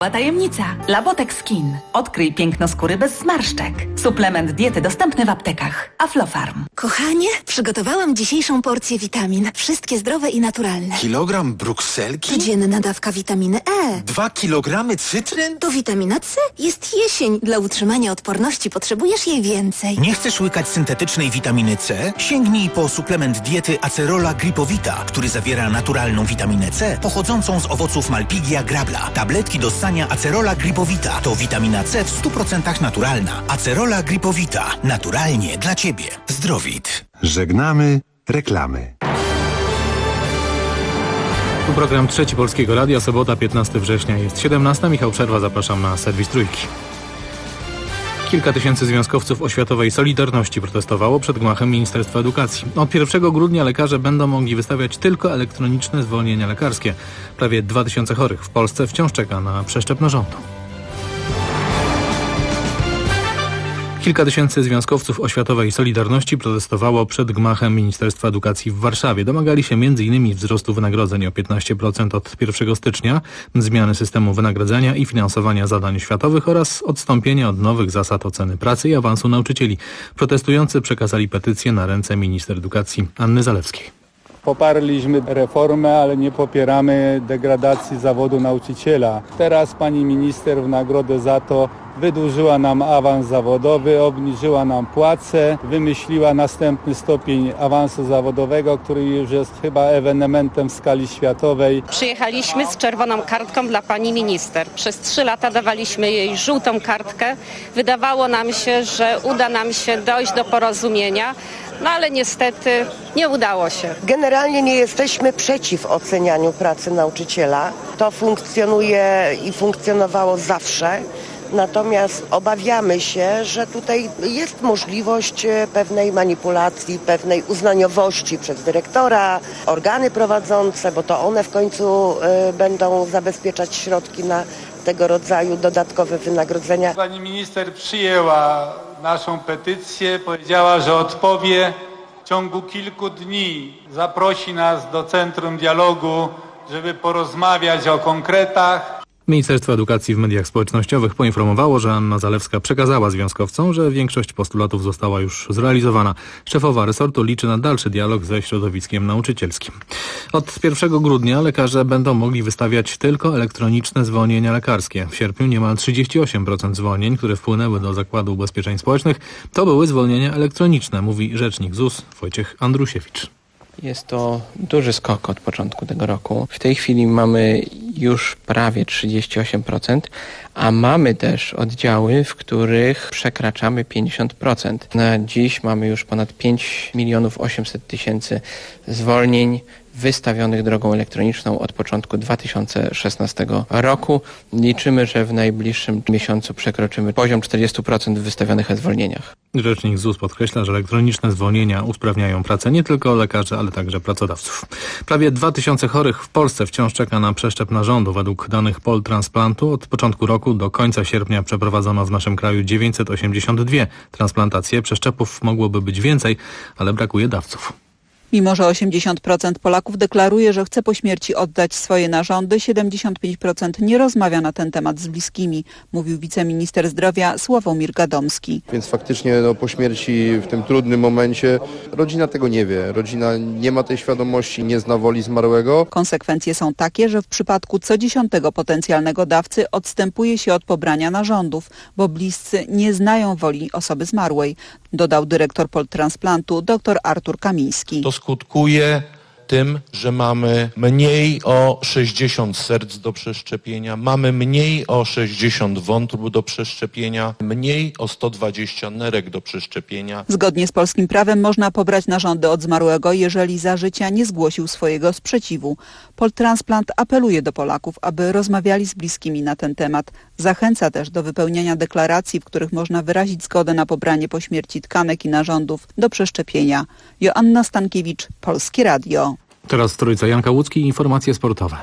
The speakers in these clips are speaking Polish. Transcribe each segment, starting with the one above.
Tajemnica. Labotek Skin. Odkryj piękno skóry bez zmarszczek. Suplement diety dostępny w aptekach. Aflofarm. Kochanie, przygotowałam dzisiejszą porcję witamin. Wszystkie zdrowe i naturalne. Kilogram brukselki? Codzienna dawka witaminy E. 2 kilogramy cytryn? To witamina C. Jest jesień. Dla utrzymania odporności potrzebujesz jej więcej. Nie chcesz łykać syntetycznej witaminy C? Sięgnij po suplement diety Acerola Gripowita, który zawiera naturalną witaminę C pochodzącą z owoców Malpighia grabla. Tabletki do ssania Acerola Gripowita to witamina C w 100% naturalna. Acerola Gripowita. Naturalnie dla Ciebie. Zdrowit. Żegnamy reklamy. Tu program Trzeci Polskiego Radia, sobota 15 września, jest 17. Michał Przerwa, zapraszam na serwis Trójki. Kilka tysięcy związkowców oświatowej Solidarności protestowało przed gmachem Ministerstwa Edukacji. Od 1 grudnia lekarze będą mogli wystawiać tylko elektroniczne zwolnienia lekarskie. Prawie 2000 chorych w Polsce wciąż czeka na przeszczep narządu. Kilka tysięcy związkowców oświatowej Solidarności protestowało przed gmachem Ministerstwa Edukacji w Warszawie. Domagali się m.in. wzrostu wynagrodzeń o 15% od 1 stycznia, zmiany systemu wynagradzania i finansowania zadań oświatowych oraz odstąpienia od nowych zasad oceny pracy i awansu nauczycieli. Protestujący przekazali petycję na ręce minister edukacji Anny Zalewskiej. Poparliśmy reformę, ale nie popieramy degradacji zawodu nauczyciela. Teraz pani minister w nagrodę za to wydłużyła nam awans zawodowy, obniżyła nam płace, wymyśliła następny stopień awansu zawodowego, który już jest chyba ewenementem w skali światowej. Przyjechaliśmy z czerwoną kartką dla pani minister. Przez 3 lata dawaliśmy jej żółtą kartkę. Wydawało nam się, że uda nam się dojść do porozumienia, no ale niestety nie udało się. Generalnie nie jesteśmy przeciw ocenianiu pracy nauczyciela. To funkcjonuje i funkcjonowało zawsze. Natomiast obawiamy się, że tutaj jest możliwość pewnej manipulacji, pewnej uznaniowości przez dyrektora, organy prowadzące, bo to one w końcu będą zabezpieczać środki na tego rodzaju dodatkowe wynagrodzenia. Pani minister przyjęła naszą petycję, powiedziała, że odpowie w ciągu kilku dni. Zaprosi nas do Centrum Dialogu, żeby porozmawiać o konkretach. Ministerstwo Edukacji w mediach społecznościowych poinformowało, że Anna Zalewska przekazała związkowcom, że większość postulatów została już zrealizowana. Szefowa resortu liczy na dalszy dialog ze środowiskiem nauczycielskim. Od 1 grudnia lekarze będą mogli wystawiać tylko elektroniczne zwolnienia lekarskie. W sierpniu niemal 38% zwolnień, które wpłynęły do Zakładu Ubezpieczeń Społecznych, to były zwolnienia elektroniczne, mówi rzecznik ZUS Wojciech Andrusiewicz. Jest to duży skok od początku tego roku. W tej chwili mamy już prawie 38%, a mamy też oddziały, w których przekraczamy 50%. Na dziś mamy już ponad 5 800 000 zwolnień wystawionych drogą elektroniczną od początku 2016 roku. Liczymy, że w najbliższym miesiącu przekroczymy poziom 40% w wystawionych zwolnieniach. Rzecznik ZUS podkreśla, że elektroniczne zwolnienia usprawniają pracę nie tylko lekarzy, ale także pracodawców. Prawie 2000 chorych w Polsce wciąż czeka na przeszczep narządu. Według danych Poltransplantu od początku roku do końca sierpnia przeprowadzono w naszym kraju 982 transplantacje. Przeszczepów mogłoby być więcej, ale brakuje dawców. Mimo że 80% Polaków deklaruje, że chce po śmierci oddać swoje narządy, 75% nie rozmawia na ten temat z bliskimi, mówił wiceminister zdrowia Sławomir Gadomski. Więc faktycznie po śmierci w tym trudnym momencie rodzina tego nie wie. Rodzina nie ma tej świadomości, nie zna woli zmarłego. Konsekwencje są takie, że w przypadku co 10. potencjalnego dawcy odstępuje się od pobrania narządów, bo bliscy nie znają woli osoby zmarłej, dodał dyrektor Poltransplantu dr Artur Kamiński. To skutkuje tym, że mamy mniej o 60 serc do przeszczepienia, mamy mniej o 60 wątrób do przeszczepienia, mniej o 120 nerek do przeszczepienia. Zgodnie z polskim prawem można pobrać narządy od zmarłego, jeżeli za życia nie zgłosił swojego sprzeciwu. Poltransplant apeluje do Polaków, aby rozmawiali z bliskimi na ten temat. Zachęca też do wypełniania deklaracji, w których można wyrazić zgodę na pobranie po śmierci tkanek i narządów do przeszczepienia. Joanna Stankiewicz, Polskie Radio. Teraz Trójca, Janka Łucki i informacje sportowe.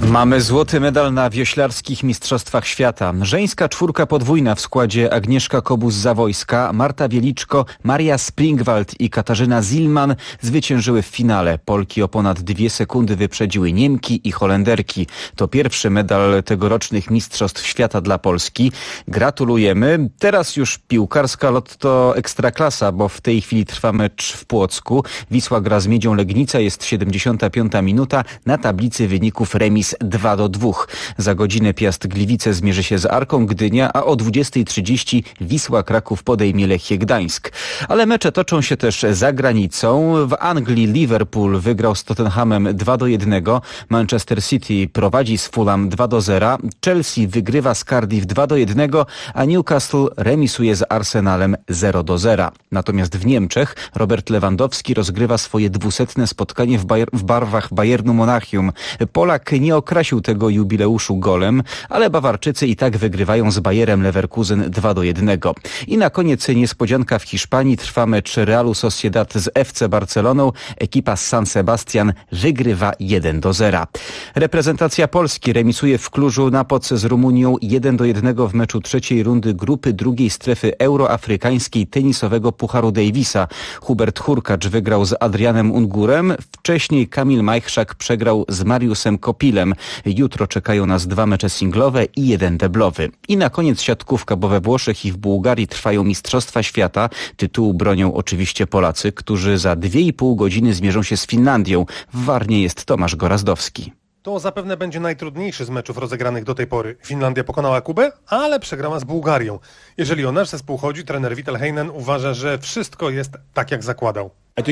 Mamy złoty medal na wioślarskich mistrzostwach świata. Żeńska czwórka podwójna w składzie Agnieszka Kobus-Zawojska, Marta Wieliczko, Maria Springwald i Katarzyna Zilman zwyciężyły w finale. Polki o ponad 2 sekundy wyprzedziły Niemki i Holenderki. To pierwszy medal tegorocznych mistrzostw świata dla Polski. Gratulujemy. Teraz już piłkarska Lotto Ekstraklasa, bo w tej chwili trwa mecz w Płocku. Wisła gra z Miedzią Legnica, jest 75. minuta. Na tablicy wyników remis 2-2. Za godzinę Piast Gliwice zmierzy się z Arką Gdynia, a o 20:30 Wisła Kraków podejmie Lechię Gdańsk. Ale mecze toczą się też za granicą. W Anglii Liverpool wygrał z Tottenhamem 2-1. Manchester City prowadzi z Fulham 2-0. Chelsea wygrywa z Cardiff 2-1, a Newcastle remisuje z Arsenalem 0-0. Natomiast w Niemczech Robert Lewandowski rozgrywa swoje 200. spotkanie w barwach Bayernu Monachium. Polak nie okrasił tego jubileuszu golem, ale Bawarczycy i tak wygrywają z Bayerem Leverkusen 2-1. I na koniec niespodzianka w Hiszpanii. Trwa mecz Realu Sociedad z FC Barceloną. Ekipa z San Sebastian wygrywa 1-0. Reprezentacja Polski remisuje w Klużu na Poce z Rumunią 1-1 w meczu trzeciej rundy grupy drugiej strefy euroafrykańskiej tenisowego Pucharu Davisa. Hubert Hurkacz wygrał z Adrianem Ungurem. Wcześniej Kamil Majchrzak przegrał z Mariusem Kopilem. Jutro czekają nas 2 mecze singlowe i 1 deblowy. I na koniec siatkówka, bo we Włoszech i w Bułgarii trwają Mistrzostwa Świata. Tytułu bronią oczywiście Polacy, którzy za 2,5 godziny zmierzą się z Finlandią. W Warnie jest Tomasz Gorazdowski. To zapewne będzie najtrudniejszy z meczów rozegranych do tej pory. Finlandia pokonała Kubę, ale przegrała z Bułgarią. Jeżeli o nasz zespół chodzi, trener Vital Heinen uważa, że wszystko jest tak, jak zakładał.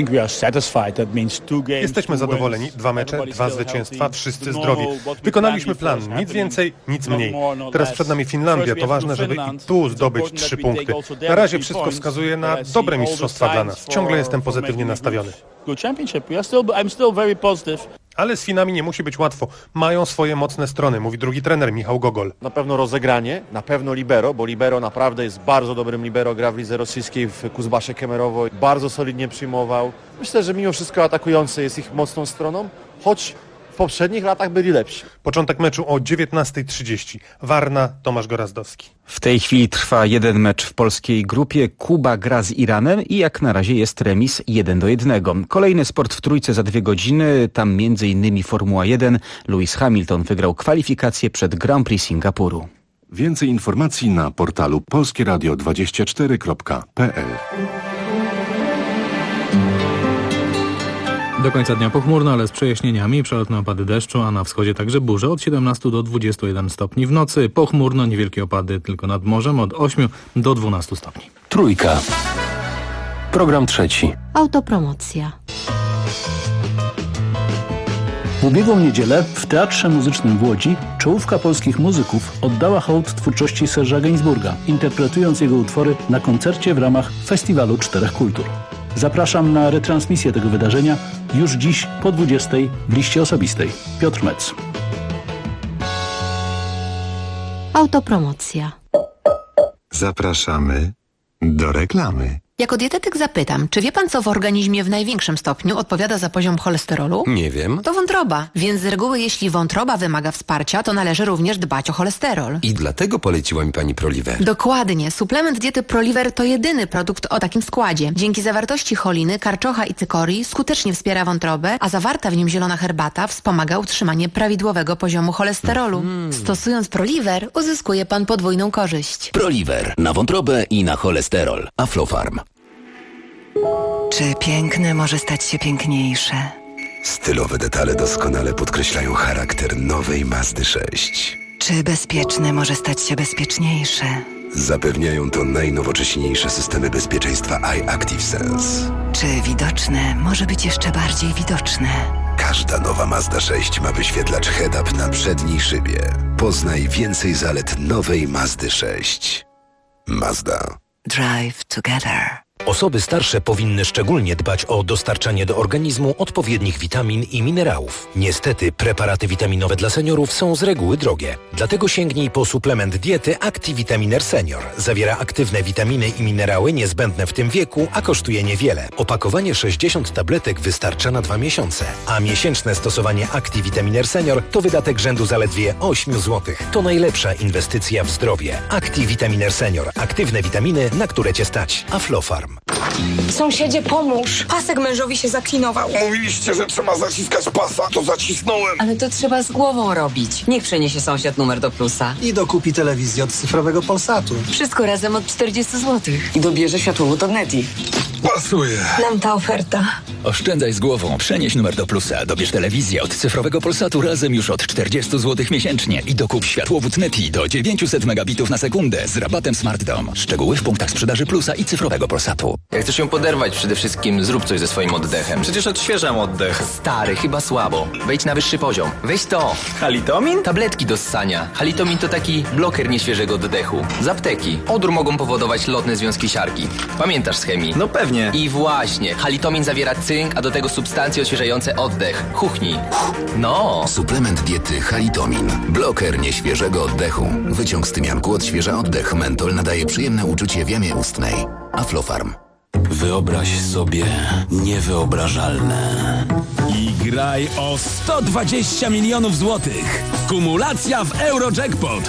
Jesteśmy zadowoleni. 2 mecze, 2 zwycięstwa, wszyscy zdrowi. Wykonaliśmy plan, nic więcej, nic mniej. Teraz przed nami Finlandia, to ważne, żeby i tu zdobyć 3 punkty. Na razie wszystko wskazuje na dobre mistrzostwa dla nas. Ciągle jestem pozytywnie nastawiony. Ale z Finami nie musi być łatwo. Mają swoje mocne strony, mówi drugi trener Michał Gogol. Na pewno rozegranie, na pewno libero, bo libero naprawdę jest bardzo dobrym libero. Gra w lidze rosyjskiej w Kuzbasze Kemerowo. Bardzo solidnie przyjmował. Myślę, że mimo wszystko atakujący jest ich mocną stroną, choć w poprzednich latach byli lepsi. Początek meczu o 19:30. Warna, Tomasz Gorazdowski. W tej chwili trwa 1 mecz w polskiej grupie. Kuba gra z Iranem i jak na razie jest remis 1-1. Kolejny sport w trójce za 2 godziny. Tam m.in. Formuła 1. Lewis Hamilton wygrał kwalifikacje przed Grand Prix Singapuru. Więcej informacji na portalu polskieradio24.pl. Do końca dnia pochmurno, ale z przejaśnieniami, przelotne opady deszczu, a na wschodzie także burze od 17 do 21 stopni. W nocy pochmurno, niewielkie opady tylko nad morzem od 8 do 12 stopni. Trójka. Program trzeci. Autopromocja. W ubiegłą niedzielę w Teatrze Muzycznym w Łodzi czołówka polskich muzyków oddała hołd twórczości Serge'a Gainsbourga, interpretując jego utwory na koncercie w ramach Festiwalu 4 Kultur. Zapraszam na retransmisję tego wydarzenia już dziś po 20:00 w liście osobistej. Piotr Metz. Autopromocja. Zapraszamy do reklamy. Jako dietetyk zapytam, czy wie pan, co w organizmie w największym stopniu odpowiada za poziom cholesterolu? Nie wiem. To wątroba, więc z reguły jeśli wątroba wymaga wsparcia, to należy również dbać o cholesterol. I dlatego poleciła mi pani Proliver. Dokładnie. Suplement diety Proliver to jedyny produkt o takim składzie. Dzięki zawartości choliny, karczocha i cykorii skutecznie wspiera wątrobę, a zawarta w nim zielona herbata wspomaga utrzymanie prawidłowego poziomu cholesterolu. Stosując Proliver uzyskuje pan podwójną korzyść. Proliver. Na wątrobę i na cholesterol. Aflofarm. Czy piękne może stać się piękniejsze? Stylowe detale doskonale podkreślają charakter nowej Mazdy 6. Czy bezpieczne może stać się bezpieczniejsze? Zapewniają to najnowocześniejsze systemy bezpieczeństwa iActiveSense. Czy widoczne może być jeszcze bardziej widoczne? Każda nowa Mazda 6 ma wyświetlacz head-up na przedniej szybie. Poznaj więcej zalet nowej Mazdy 6. Mazda. Drive together. Osoby starsze powinny szczególnie dbać o dostarczanie do organizmu odpowiednich witamin i minerałów. Niestety preparaty witaminowe dla seniorów są z reguły drogie. Dlatego sięgnij po suplement diety ActiVitaminer Senior. Zawiera aktywne witaminy i minerały niezbędne w tym wieku, a kosztuje niewiele. Opakowanie 60 tabletek wystarcza na 2 miesiące, a miesięczne stosowanie ActiVitaminer Senior to wydatek rzędu zaledwie 8 zł. To najlepsza inwestycja w zdrowie. ActiVitaminer Senior. Aktywne witaminy, na które Cię stać. Aflofarm. Sąsiedzie, pomóż. Pasek mężowi się zaklinował. Mówiliście, że trzeba zaciskać pasa, to zacisnąłem. Ale to trzeba z głową robić. Niech przeniesie sąsiad numer do Plusa. I dokupi telewizję od cyfrowego Polsatu. Wszystko razem od 40 zł. I dobierze światłowód od Neti. Pasuje. Nam ta oferta. Oszczędzaj z głową. Przenieś numer do Plusa. Dobierz telewizję od cyfrowego Polsatu razem już od 40 zł miesięcznie. I dokup światłowód Neti do 900 megabitów na sekundę z rabatem Smart Dom. Szczegóły w punktach sprzedaży Plusa i cyfrowego Polsatu. Jak chcesz ją poderwać, przede wszystkim zrób coś ze swoim oddechem. Przecież odświeżam oddech. Stary, chyba słabo. Wejdź na wyższy poziom. Weź to. Halitomin? Tabletki do ssania. Halitomin to taki bloker nieświeżego oddechu. Z apteki. Odór mogą powodować lotne związki siarki. Pamiętasz z chemii? No pewnie. I właśnie. Halitomin zawiera cynk, a do tego substancje odświeżające oddech. Chuchnij. No. Suplement diety Halitomin. Bloker nieświeżego oddechu. Wyciąg z tymianku odświeża oddech. Mentol nadaje przyjemne uczucie w jamie ustnej. Aflofarm. Wyobraź sobie niewyobrażalne. I graj o 120 milionów złotych. Kumulacja w Eurojackpot.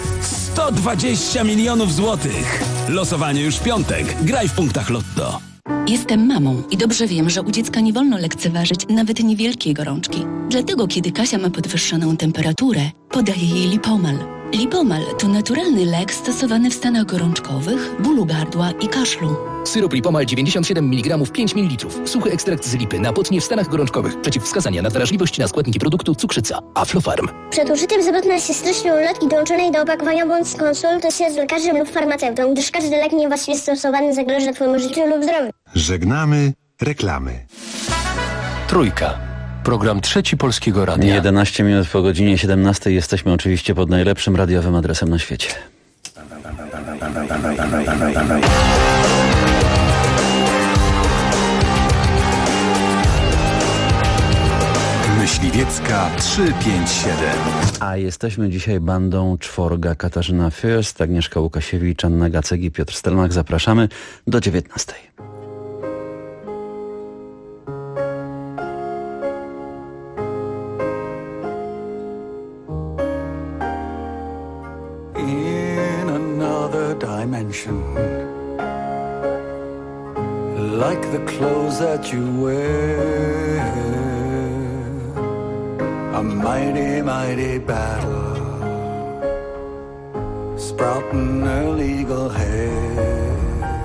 120 milionów złotych. Losowanie już w piątek. Graj w punktach Lotto. Jestem mamą i dobrze wiem, że u dziecka nie wolno lekceważyć nawet niewielkiej gorączki. Dlatego, kiedy Kasia ma podwyższoną temperaturę, podaję jej Lipomal. Lipomal to naturalny lek stosowany w stanach gorączkowych, bólu gardła i kaszlu. Syrop Lipomal 97 mg 5 ml. Suchy ekstrakt z lipy na potnie w stanach gorączkowych. Przeciwwskazania na wrażliwość na składniki produktu cukrzyca. Aflofarm. Przed użyciem zapewne się styczną ulotki dołączonej do opakowania bądź skonsultuj się z lekarzem lub farmaceutą, gdyż każdy lek niewłaściwie stosowany zagroża Twojemu życiu lub zdrowiu. Żegnamy reklamy. Trójka. Program Trzeci Polskiego Radia. 11 minut po godzinie 17 jesteśmy oczywiście pod najlepszym radiowym adresem na świecie. Myśliwiecka 357. A jesteśmy dzisiaj bandą czworga. Katarzyna Fürst, Agnieszka Łukasiewicz, Anna Gacek i Piotr Stelmach. Zapraszamy do 19. In another dimension, like the clothes that you wear, a mighty, mighty battle, sprouting illegal hair,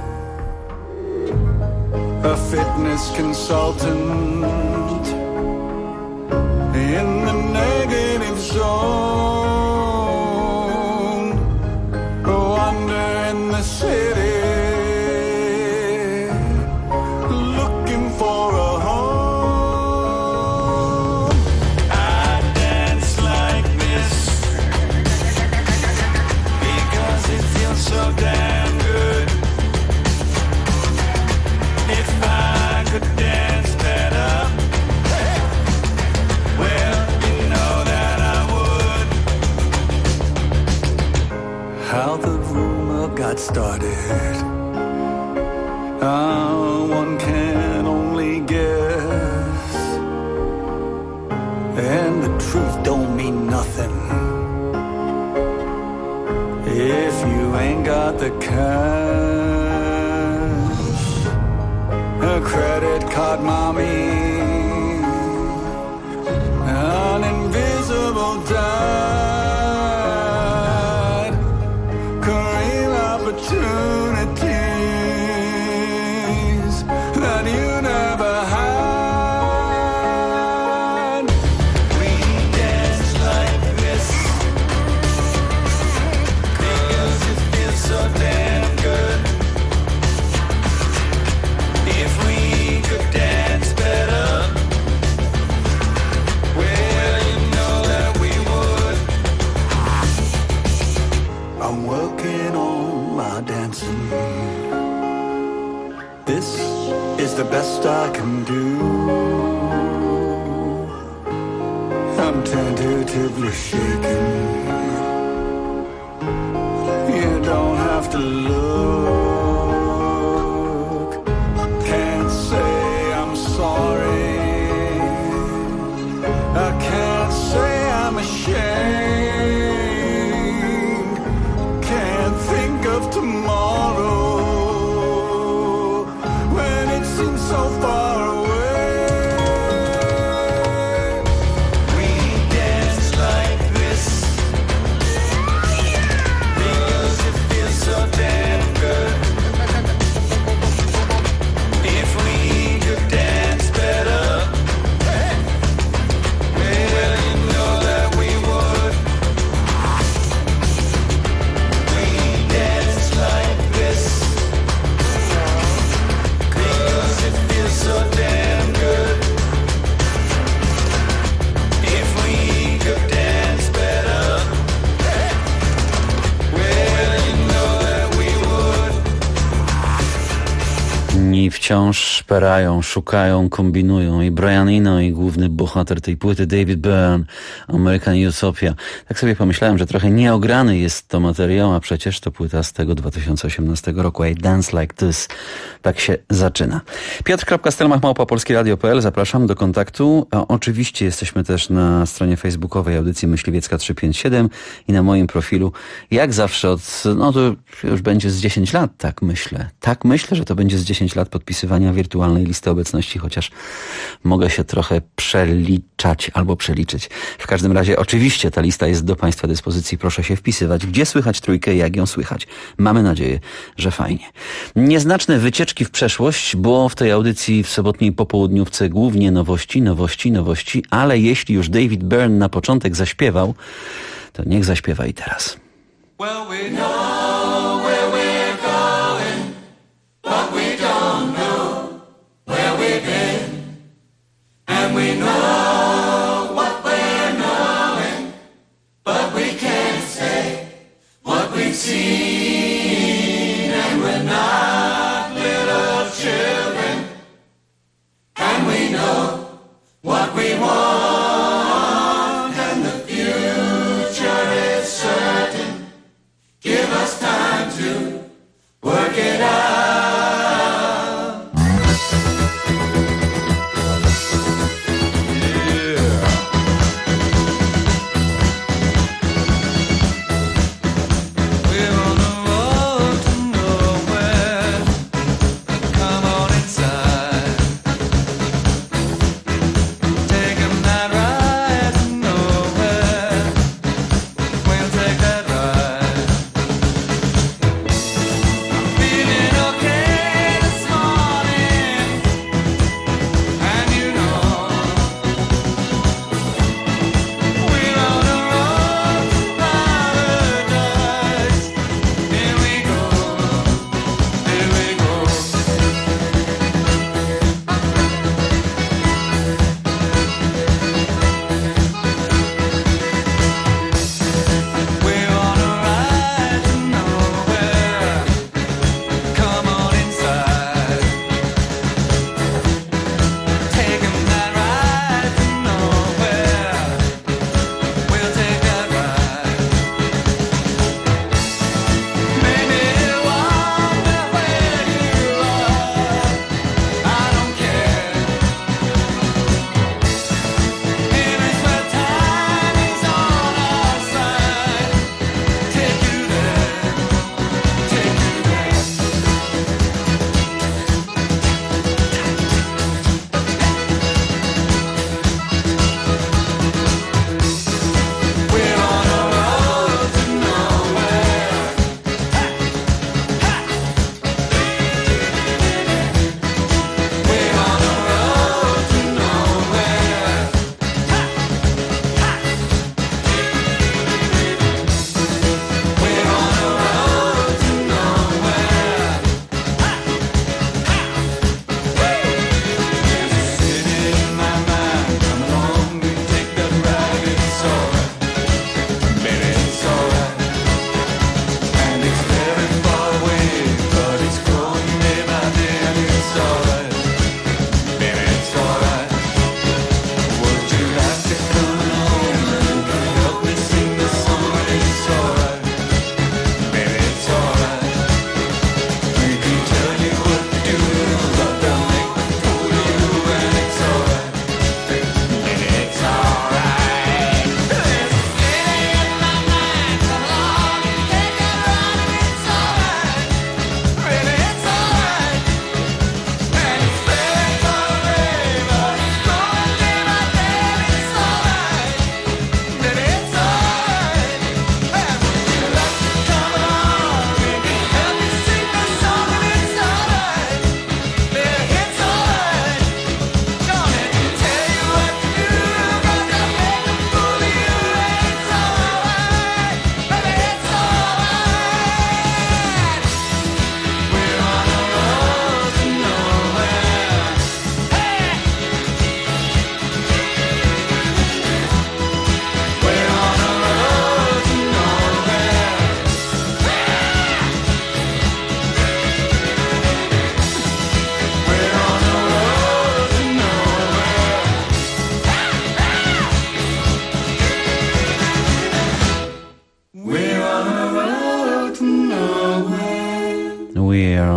a fitness consultant in the negative zone. In the city, looking for a home. I dance like this because it feels so damn good. If I could dance better, well, you know that I would. How the got started, one can only guess, and the truth don't mean nothing if you ain't got the cash. A credit card mommy, an invisible dime, opportunities that you never had. We dance like this because it feels so damn good. If we could dance better, I'm tentatively shaken. You don't have to look. Can't say I'm sorry. I can't say I'm ashamed. Can't think of tomorrow when it seems so far away. I wciąż szperają, szukają, kombinują i Brian Eno i główny bohater tej płyty David Byrne, American Utopia. Tak sobie pomyślałem, że trochę nieograny jest to materiał, a przecież to płyta z tego 2018 roku. I Dance Like This. Tak się zaczyna. Piotr.stelmach@polskieradio.pl. Zapraszam do kontaktu. Oczywiście jesteśmy też na stronie facebookowej audycji Myśliwiecka 357 i na moim profilu. Jak zawsze to już będzie z 10 lat, tak myślę. Tak myślę, że to będzie z 10 lat podpisywania wirtualnej listy obecności, chociaż mogę się trochę przeliczać albo przeliczyć. W każdym razie oczywiście ta lista jest do Państwa dyspozycji. Proszę się wpisywać, gdzie słychać trójkę, jak ją słychać. Mamy nadzieję, że fajnie. Nieznaczne wycieczki w przeszłość, bo w tej audycji w sobotniej popołudniówce głównie nowości, ale jeśli już David Byrne na początek zaśpiewał, to niech zaśpiewa i teraz. Well, we know where we're going, but we don't know where we've been. And we know what we're knowing, but we can't say what we've seen. And we're not little children, and we know what we want, and the future is certain. Give us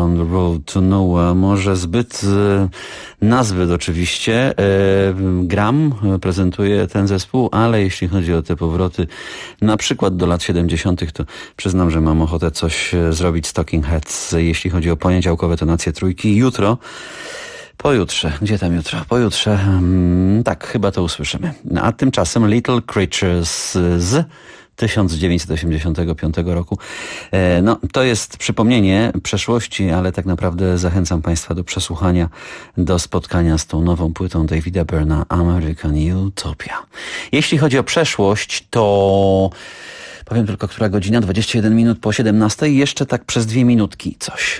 on the road to nowhere. Może zbyt nazbyt oczywiście. Gram prezentuje ten zespół, ale jeśli chodzi o te powroty na przykład do lat 70., to przyznam, że mam ochotę coś zrobić z Talking Heads. Jeśli chodzi o poniedziałkowe tonacje trójki, jutro, pojutrze, gdzie tam jutro? Pojutrze, tak, chyba to usłyszymy. A tymczasem Little Creatures z 1985 roku. No, to jest przypomnienie przeszłości, ale tak naprawdę zachęcam Państwa do przesłuchania, do spotkania z tą nową płytą Davida Byrna, American Utopia. Jeśli chodzi o przeszłość, to powiem tylko, która godzina? 21 minut po 17. Jeszcze tak przez 2 minutki coś.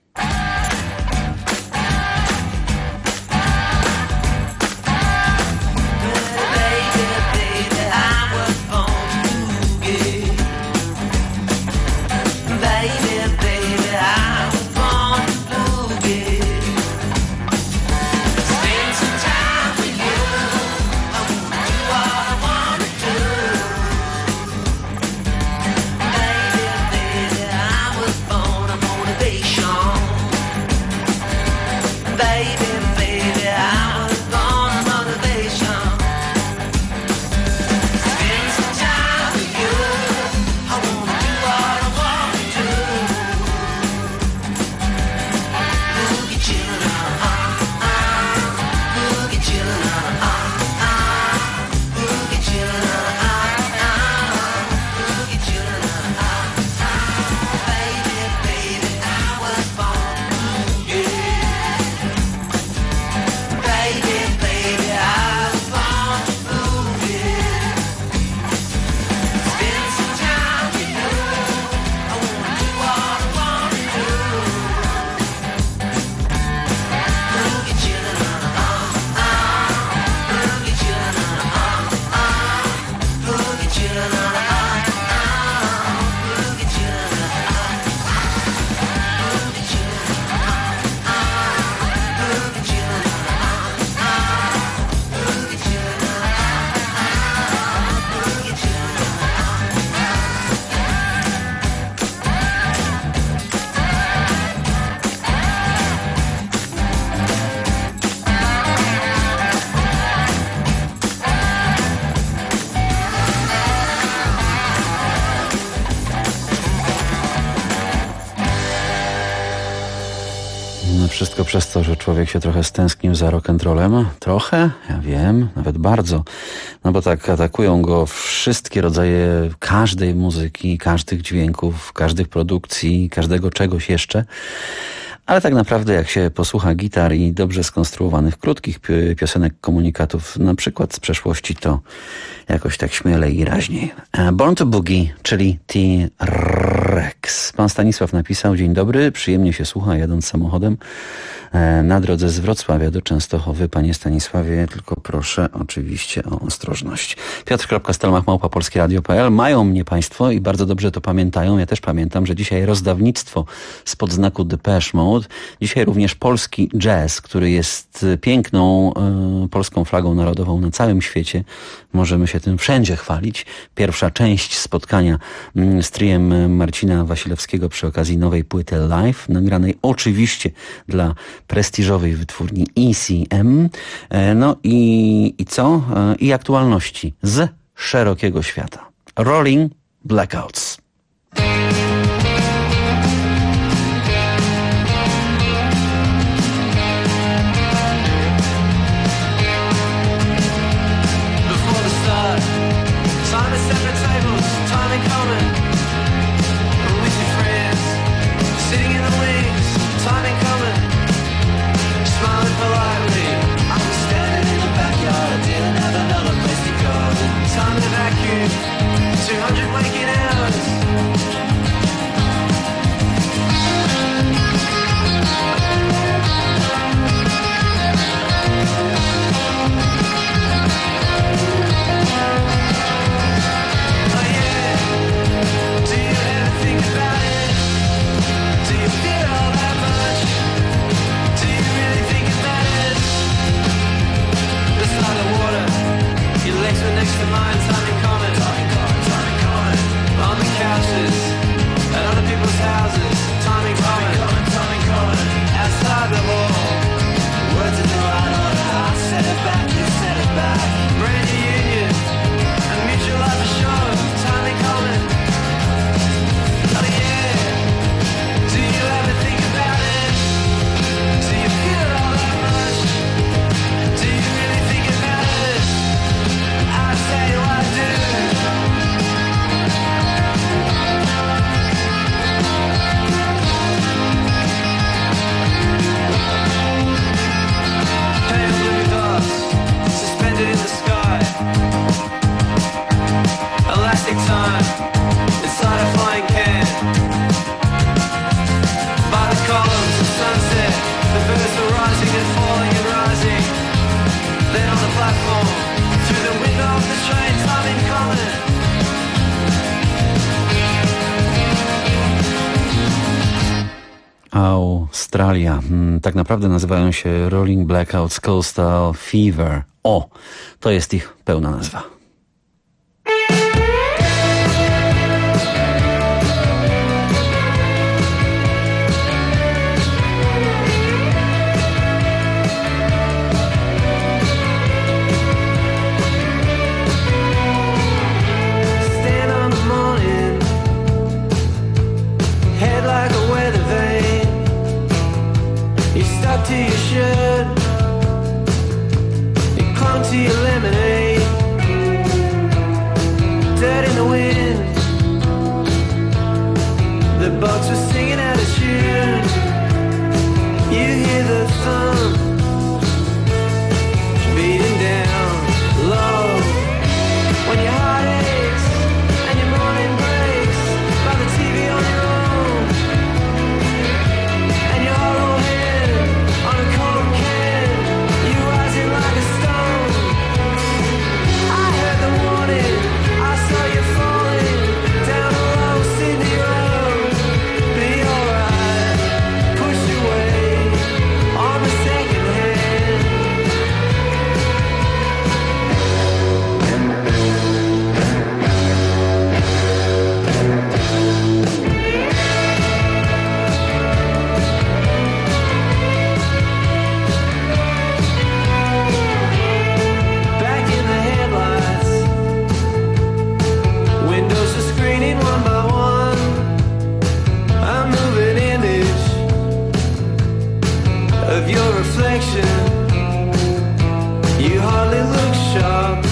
Wszystko przez to, że człowiek się trochę stęsknił za rock'n'rollem. Trochę? Ja wiem, nawet bardzo. No bo tak atakują go wszystkie rodzaje każdej muzyki, każdych dźwięków, każdych produkcji, każdego czegoś jeszcze. Ale tak naprawdę jak się posłucha gitar i dobrze skonstruowanych, krótkich piosenek, komunikatów, na przykład z przeszłości, to jakoś tak śmielej i raźniej. Born to Boogie, czyli T-Rex. Pan Stanisław napisał: dzień dobry, przyjemnie się słucha jadąc samochodem na drodze z Wrocławia do Częstochowy. Panie Stanisławie, tylko proszę oczywiście o ostrożność. Piotr.stelmach@polskieradio.pl. Mają mnie Państwo i bardzo dobrze to pamiętają. Ja też pamiętam, że dzisiaj rozdawnictwo spod znaku Depeche Mode. Dzisiaj również polski jazz, który jest piękną polską flagą narodową na całym świecie. Możemy się tym wszędzie chwalić. Pierwsza część spotkania z trijem Marcina Wasilewskiego przy okazji nowej płyty live, nagranej oczywiście dla prestiżowej wytwórni ECM. No i co? I aktualności z szerokiego świata. Rolling Blackouts. On the couches at other people's houses, timing coming, Australia. Tak naprawdę nazywają się Rolling Blackouts Coastal Fever. O, to jest ich pełna nazwa. To your shirt, you clung to your lemonade, dead in the wind. The boats were singing out of tune. You hear the thumb beating down low when your heart aches and your morning breaks by the TV on your own, and your hollow head on a cold can, you rising like a stone. I heard the warning, I saw you falling down a low Sydney road. Be alright, pushed away on the second hand. Back in the headlights, windows are screening one by one. A moving image of your reflection. You hardly look sharp.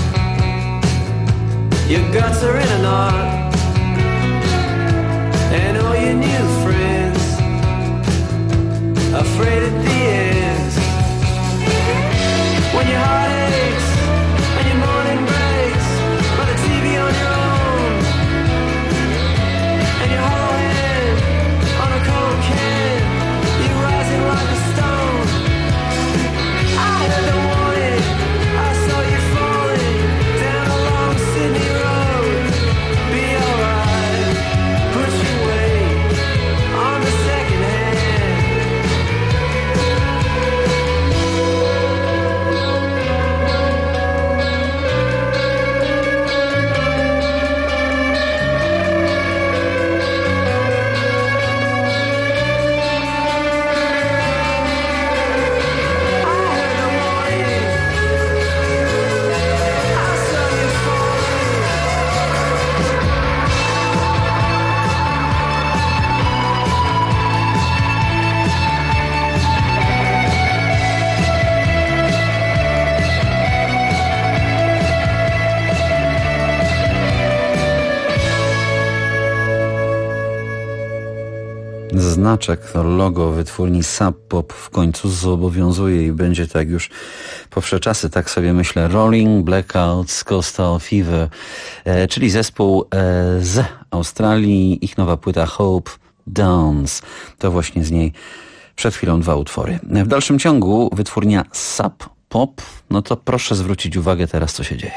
Your guts are in a knot, and all your new friends afraid at the end. When your heart aches and your morning breaks by the TV on your own, and your whole head on a cold can, you rising like a stone. I heard the warning, I saw you falling down a long Sydney road. Be alright, push away on the second hand. Znaczek, logo wytwórni Sub Pop w końcu zobowiązuje i będzie tak już po wsze czasy, tak sobie myślę. Rolling Blackouts Coastal Fever, czyli zespół z Australii, ich nowa płyta Hope Dawns. To właśnie z niej przed chwilą 2 utwory. W dalszym ciągu wytwórnia Sub Pop, no to proszę zwrócić uwagę teraz, co się dzieje.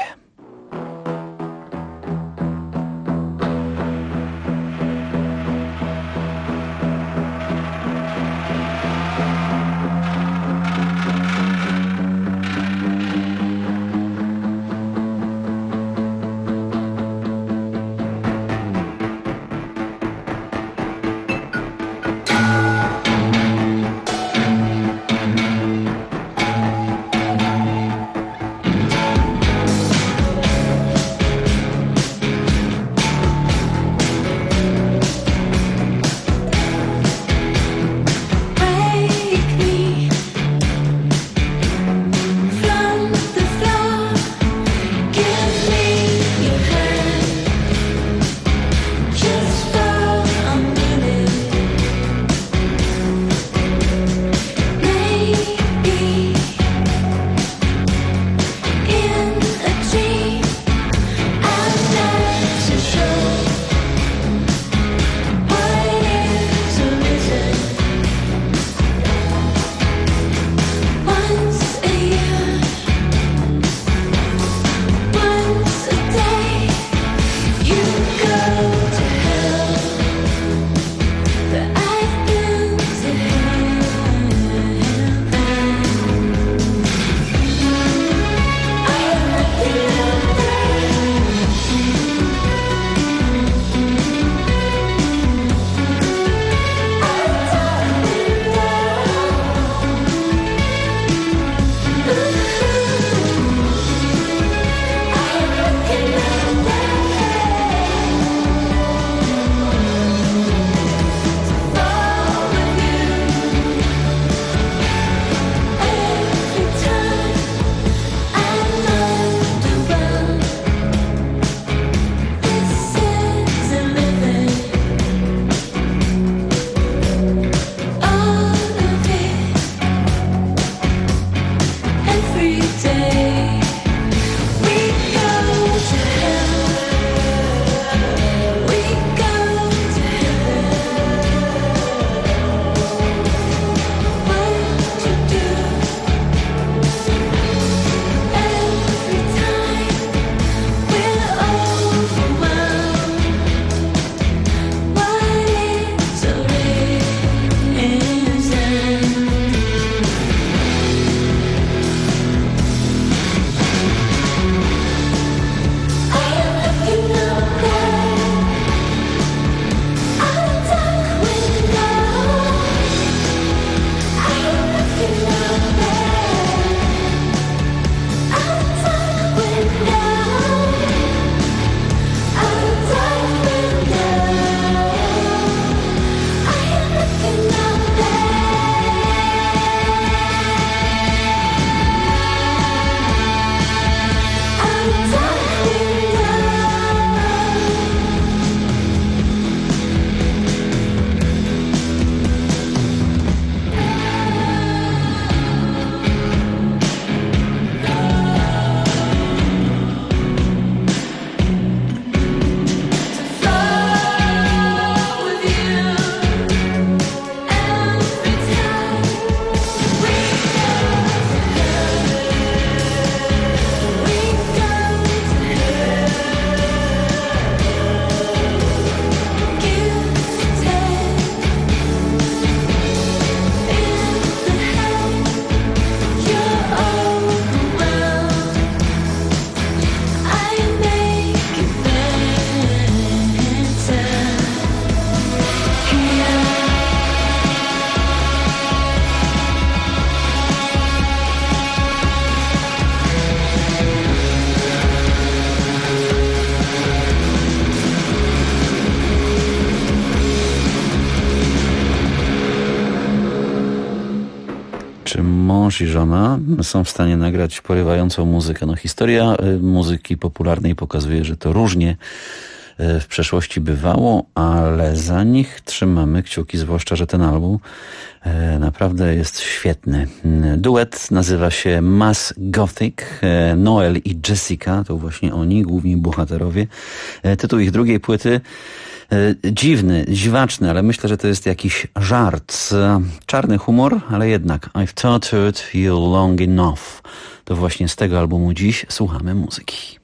mąż i żona są w stanie nagrać porywającą muzykę. No, historia muzyki popularnej pokazuje, że to różnie w przeszłości bywało, ale za nich trzymamy kciuki, zwłaszcza, że ten album naprawdę jest świetny. Duet nazywa się Mass Gothic. Noel i Jessica, to właśnie oni, główni bohaterowie. Tytuł ich drugiej płyty dziwny, dziwaczny, ale myślę, że to jest jakiś żart. Czarny humor, ale jednak I've tortured you long enough. To właśnie z tego albumu dziś słuchamy muzyki.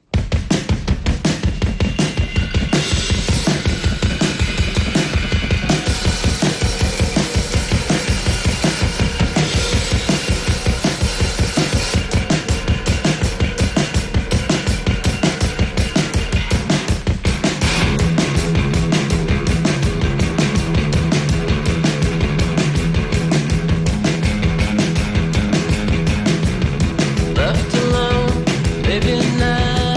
Left alone, maybe now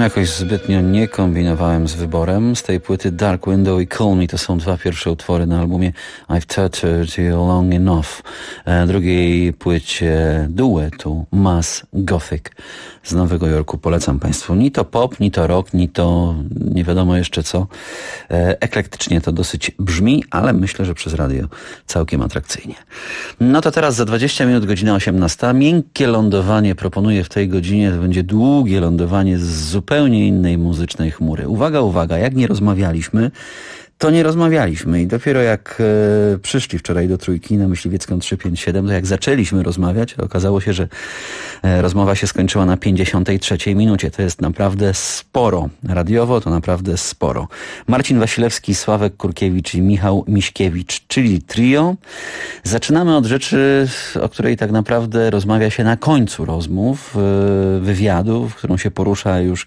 Jakoś zbytnio nie kombinowałem z wyborem. Z tej płyty Dark Window i Call Me to są dwa pierwsze utwory na albumie I've Tortured You Long Enough. Drugiej płycie duetu Mass Gothic z Nowego Jorku. Polecam Państwu. Ni to pop, ni to rock, ni to nie wiadomo jeszcze co. Eklektycznie to dosyć brzmi, ale myślę, że przez radio całkiem atrakcyjnie. No to teraz za 20 minut, godzina 18. Miękkie lądowanie proponuję w tej godzinie. To będzie długie lądowanie z zupełnie innej muzycznej chmury. Uwaga, uwaga, jak nie rozmawialiśmy, to nie rozmawialiśmy i dopiero jak przyszli wczoraj do Trójki na Myśliwiecką 357, to jak zaczęliśmy rozmawiać, okazało się, że rozmowa się skończyła na 53 minucie. To jest naprawdę sporo. Radiowo to naprawdę sporo. Marcin Wasilewski, Sławek Kurkiewicz i Michał Miśkiewicz, czyli trio. Zaczynamy od rzeczy, o której tak naprawdę rozmawia się na końcu rozmów, wywiadu, w którą się porusza już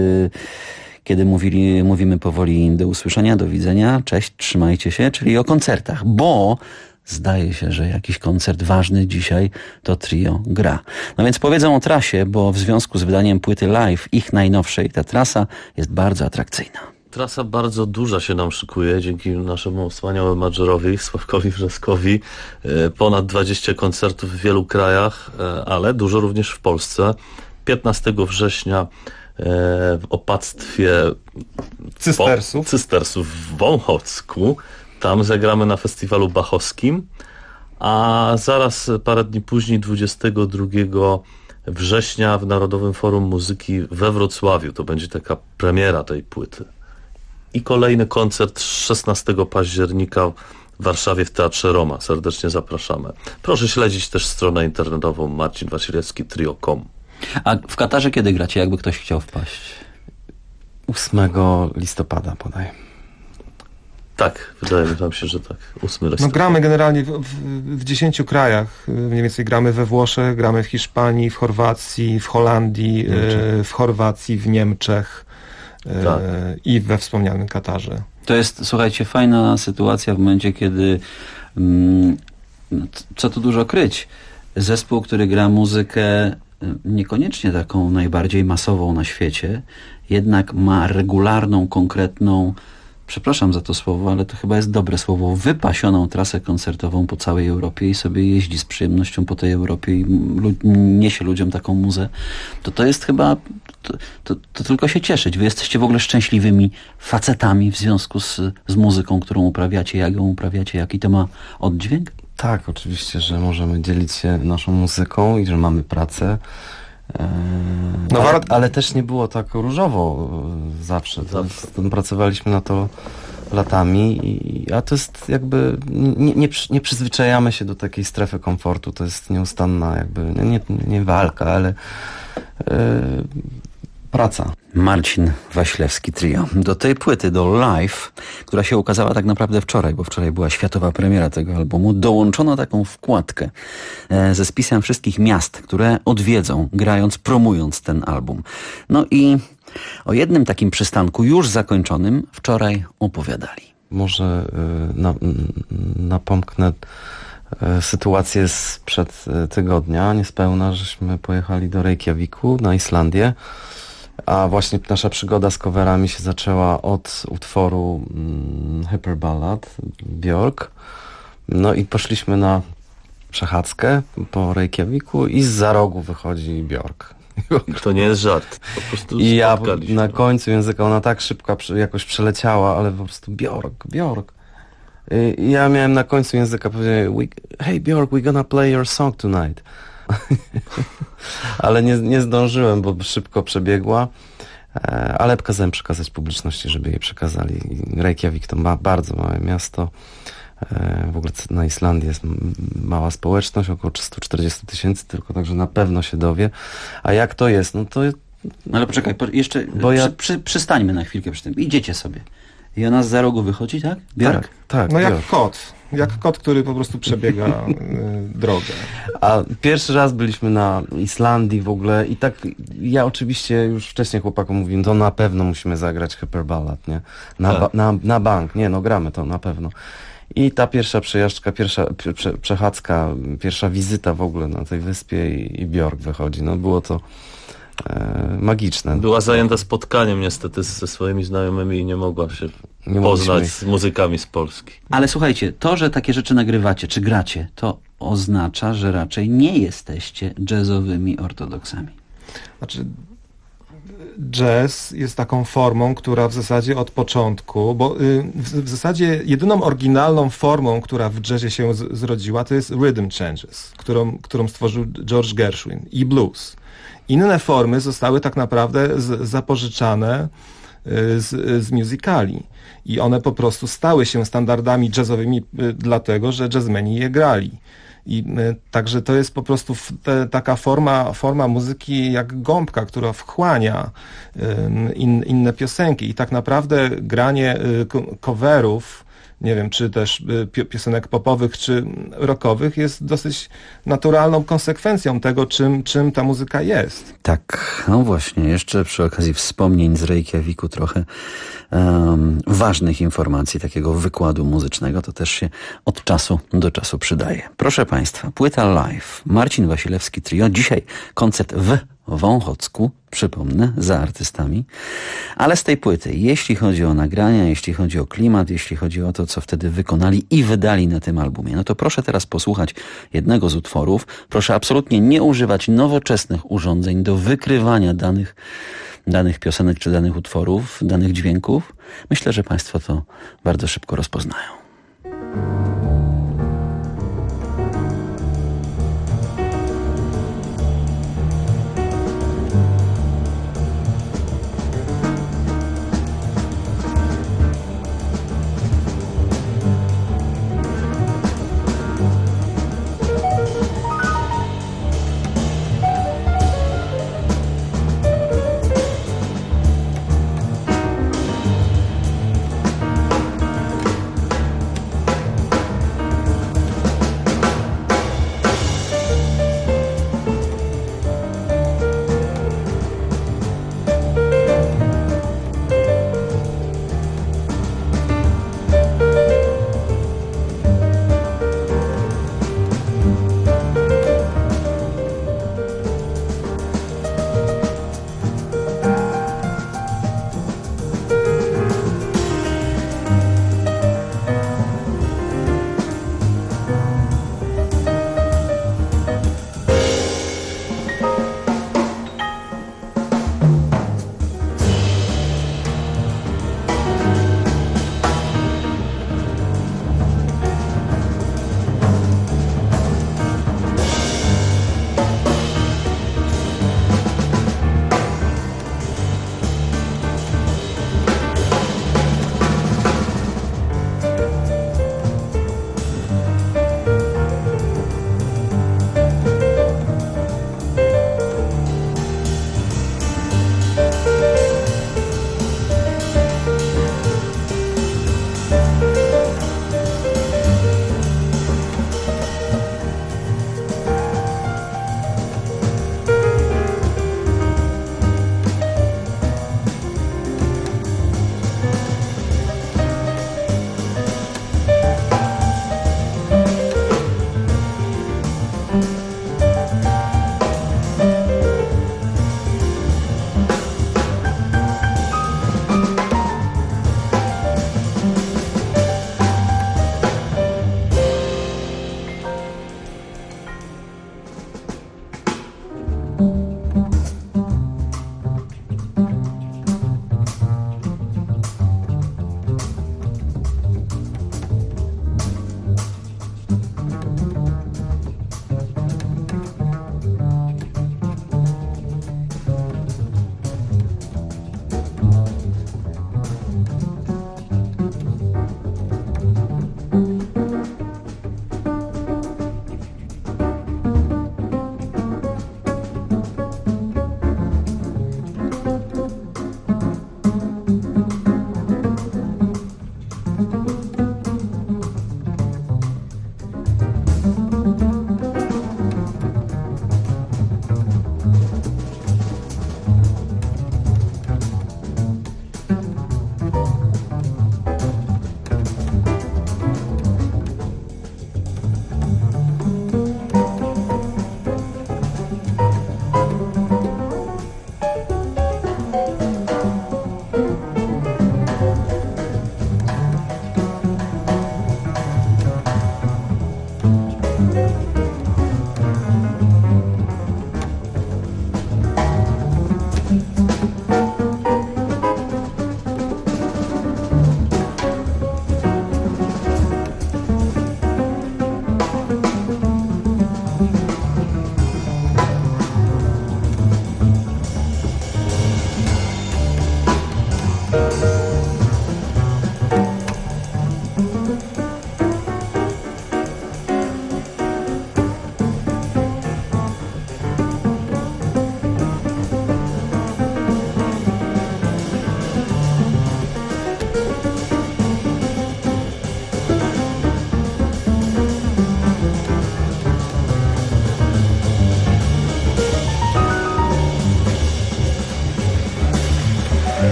kiedy mówimy powoli do usłyszenia, do widzenia, cześć, trzymajcie się, czyli o koncertach, bo zdaje się, że jakiś koncert ważny dzisiaj to trio gra. No więc powiedzą o trasie, bo w związku z wydaniem płyty live, ich najnowszej, ta trasa jest bardzo atrakcyjna. Trasa bardzo duża się nam szykuje dzięki naszemu wspaniałemu menadżerowi, Sławkowi Wrzeskowi. Ponad 20 koncertów w wielu krajach, ale dużo również w Polsce. 15 września w opactwie Cystersów w Wąchocku. Tam zagramy na festiwalu bachowskim, a zaraz parę dni później, 22 września w Narodowym Forum Muzyki we Wrocławiu. To będzie taka premiera tej płyty. I kolejny koncert 16 października w Warszawie w Teatrze Roma. Serdecznie zapraszamy. Proszę śledzić też stronę internetową marcinwasilewski.trio.com. A w Katarze kiedy gracie, jakby ktoś chciał wpaść? 8 listopada podaj. Tak, wydaje mi się, że tak. 8 listopada. No gramy generalnie w 10 krajach. Mniej więcej gramy we Włoszech, gramy w Hiszpanii, w Chorwacji, w Holandii, w Chorwacji, w Niemczech tak. I we wspomnianym Katarze. To jest, słuchajcie, fajna sytuacja w momencie, kiedy co tu dużo kryć, zespół, który gra muzykę niekoniecznie taką najbardziej masową na świecie, jednak ma regularną, konkretną, przepraszam za to słowo, ale to chyba jest dobre słowo, wypasioną trasę koncertową po całej Europie i sobie jeździ z przyjemnością po tej Europie i niesie ludziom taką muzę, to jest chyba, to tylko się cieszyć. Wy jesteście w ogóle szczęśliwymi facetami w związku z muzyką, którą uprawiacie, jak ją uprawiacie, jaki to ma oddźwięk? Tak, oczywiście, że możemy dzielić się naszą muzyką i że mamy pracę. Ale też nie było tak różowo zawsze. Pracowaliśmy na to latami, a to jest jakby nie przyzwyczajamy się do takiej strefy komfortu. To jest nieustanna jakby, nie walka, ale praca. Marcin Wasilewski Trio. Do tej płyty, do live, która się ukazała tak naprawdę wczoraj, bo wczoraj była światowa premiera tego albumu, dołączono taką wkładkę ze spisem wszystkich miast, które odwiedzą, grając, promując ten album. No i o jednym takim przystanku już zakończonym wczoraj opowiadali. Może napomknę sytuację sprzed tygodnia, niespełna, żeśmy pojechali do Reykjaviku na Islandię. A właśnie nasza przygoda z coverami się zaczęła od utworu Hyper Ballad Björk. No i poszliśmy na przechadzkę po Reykjaviku i zza rogu wychodzi Björk. To nie jest żart. Po prostu i ja na końcu języka, ona tak szybko jakoś przeleciała, ale po prostu Björk. I ja miałem na końcu języka powiedzieć, hey Björk, we're gonna play your song tonight. Ale nie zdążyłem, bo szybko przebiegła, ale kazałem przekazać publiczności, żeby jej przekazali. Reykjavik to bardzo małe miasto, w ogóle na Islandii jest mała społeczność, około 140 000 tylko, także na pewno się dowie. A jak to jest? No to... Ale poczekaj, jeszcze przystańmy na chwilkę przy tym. Idziecie sobie. I ona zza rogu wychodzi, tak? Björk? Tak. No Björk. jak kot. Jak kot, który po prostu przebiega drogę. A pierwszy raz byliśmy na Islandii w ogóle i tak ja oczywiście już wcześniej chłopakom mówiłem, to na pewno musimy zagrać Hyper Ballad, nie? Na bank. Nie, no gramy to na pewno. I ta pierwsza przejażdżka, pierwsza przechadzka, pierwsza wizyta w ogóle na tej wyspie i Björk wychodzi. No było to magiczne. Była zajęta spotkaniem niestety ze swoimi znajomymi i nie mogła się poznać z muzykami z Polski. Ale słuchajcie, to, że takie rzeczy nagrywacie czy gracie, to oznacza, że raczej nie jesteście jazzowymi ortodoksami. Znaczy, jazz jest taką formą, która w zasadzie od początku, bo w zasadzie jedyną oryginalną formą, która w jazzie się zrodziła, to jest rhythm changes, którą stworzył George Gershwin i blues. Inne formy zostały tak naprawdę zapożyczane z musicali i one po prostu stały się standardami jazzowymi dlatego, że jazzmeni je grali. I także to jest po prostu taka forma muzyki jak gąbka, która wchłania inne piosenki i tak naprawdę granie coverów, nie wiem, czy też piosenek popowych, czy rockowych jest dosyć naturalną konsekwencją tego, czym ta muzyka jest. Tak, no właśnie, jeszcze przy okazji wspomnień z Reykjaviku trochę ważnych informacji, takiego wykładu muzycznego, to też się od czasu do czasu przydaje. Proszę Państwa, płyta live, Marcin Wasilewski Trio, dzisiaj koncert w Wąchocku, przypomnę, za artystami, ale z tej płyty, jeśli chodzi o nagrania, jeśli chodzi o klimat, jeśli chodzi o to, co wtedy wykonali i wydali na tym albumie, no to proszę teraz posłuchać jednego z utworów. Proszę absolutnie nie używać nowoczesnych urządzeń do wykrywania danych piosenek czy danych utworów, danych dźwięków. Myślę, że Państwo to bardzo szybko rozpoznają.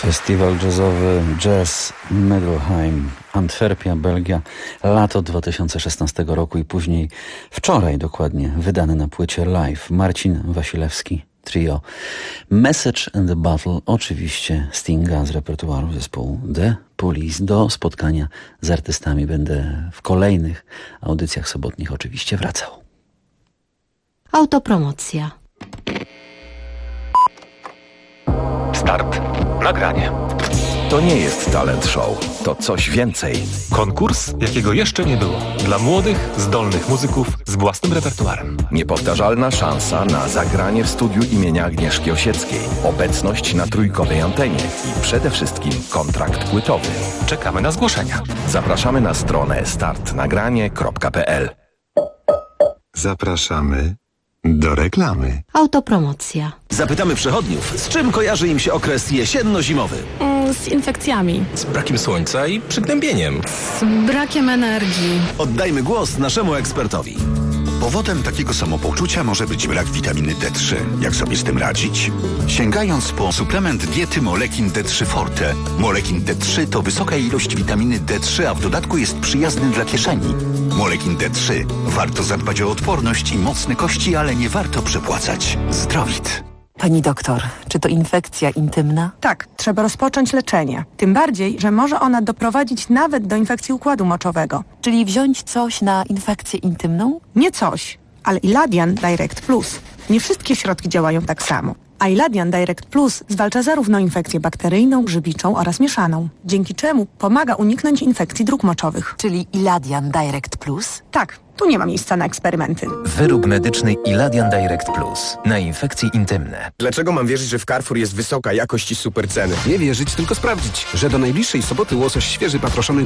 Festiwal jazzowy Jazz Middelheim, Antwerpia, Belgia, lato 2016 roku i później wczoraj dokładnie wydany na płycie live Marcin Wasilewski Trio. Message and the Battle, oczywiście Stinga z repertuaru zespołu The Police. Do spotkania z artystami będę w kolejnych audycjach sobotnich oczywiście wracał. Autopromocja. Start. Nagranie. To nie jest talent show, to coś więcej. Konkurs, jakiego jeszcze nie było. Dla młodych, zdolnych muzyków z własnym repertuarem. Niepowtarzalna szansa na zagranie w studiu imienia Agnieszki Osieckiej. Obecność na trójkowej antenie i przede wszystkim kontrakt płytowy. Czekamy na zgłoszenia. Zapraszamy na stronę startnagranie.pl. Zapraszamy do reklamy. Autopromocja. Zapytamy przechodniów, z czym kojarzy im się okres jesienno-zimowy? Z infekcjami. Z brakiem słońca i przygnębieniem. Z brakiem energii. Oddajmy głos naszemu ekspertowi. Powodem takiego samopoczucia może być brak witaminy D3. Jak sobie z tym radzić? Sięgając po suplement diety Molekin D3 Forte. Molekin D3 to wysoka ilość witaminy D3, a w dodatku jest przyjazny dla kieszeni. Molekin D3. Warto zadbać o odporność i mocne kości, ale nie warto przepłacać. Zdrowit. Pani doktor, czy to infekcja intymna? Tak, trzeba rozpocząć leczenie. Tym bardziej, że może ona doprowadzić nawet do infekcji układu moczowego. Czyli wziąć coś na infekcję intymną? Nie coś, ale Iladian Direct Plus. Nie wszystkie środki działają tak samo. A Iladian Direct Plus zwalcza zarówno infekcję bakteryjną, grzybiczą oraz mieszaną, dzięki czemu pomaga uniknąć infekcji dróg moczowych. Czyli Iladian Direct Plus? Tak, tu nie ma miejsca na eksperymenty. Wyrób medyczny Iladian Direct Plus na infekcje intymne. Dlaczego mam wierzyć, że w Carrefour jest wysoka jakość i super ceny? Nie wierzyć, tylko sprawdzić, że do najbliższej soboty łosoś świeży paproszony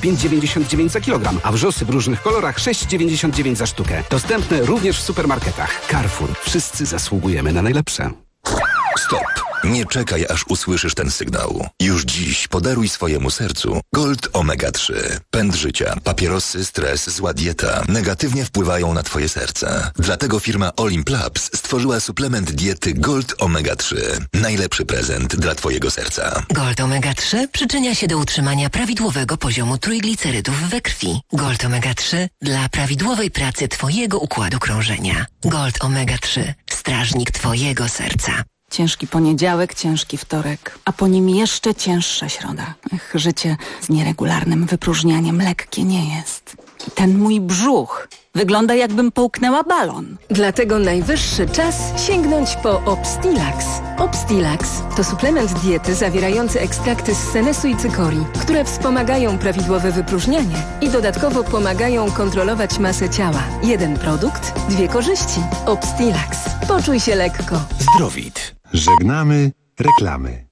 25,99 za kilogram, a wrzosy w różnych kolorach 6,99 za sztukę. Dostępne również w supermarketach. Carrefour. Wszyscy zasługujemy na najlepsze. Stop! Nie czekaj, aż usłyszysz ten sygnał. Już dziś podaruj swojemu sercu Gold Omega 3. Pęd życia, papierosy, stres, zła dieta negatywnie wpływają na twoje serce. Dlatego firma Olymp Labs stworzyła suplement diety Gold Omega 3. Najlepszy prezent dla twojego serca. Gold Omega 3 przyczynia się do utrzymania prawidłowego poziomu trójglicerydów we krwi. Gold Omega 3 dla prawidłowej pracy twojego układu krążenia. Gold Omega 3. Strażnik twojego serca. Ciężki poniedziałek, ciężki wtorek, a po nim jeszcze cięższa środa. Życie z nieregularnym wypróżnianiem lekkie nie jest. Ten mój brzuch wygląda, jakbym połknęła balon. Dlatego najwyższy czas sięgnąć po Obstilax. Obstilax to suplement diety zawierający ekstrakty z senesu i cykorii, które wspomagają prawidłowe wypróżnianie i dodatkowo pomagają kontrolować masę ciała. Jeden produkt, dwie korzyści. Obstilax. Poczuj się lekko. Zdrowit. Żegnamy reklamy.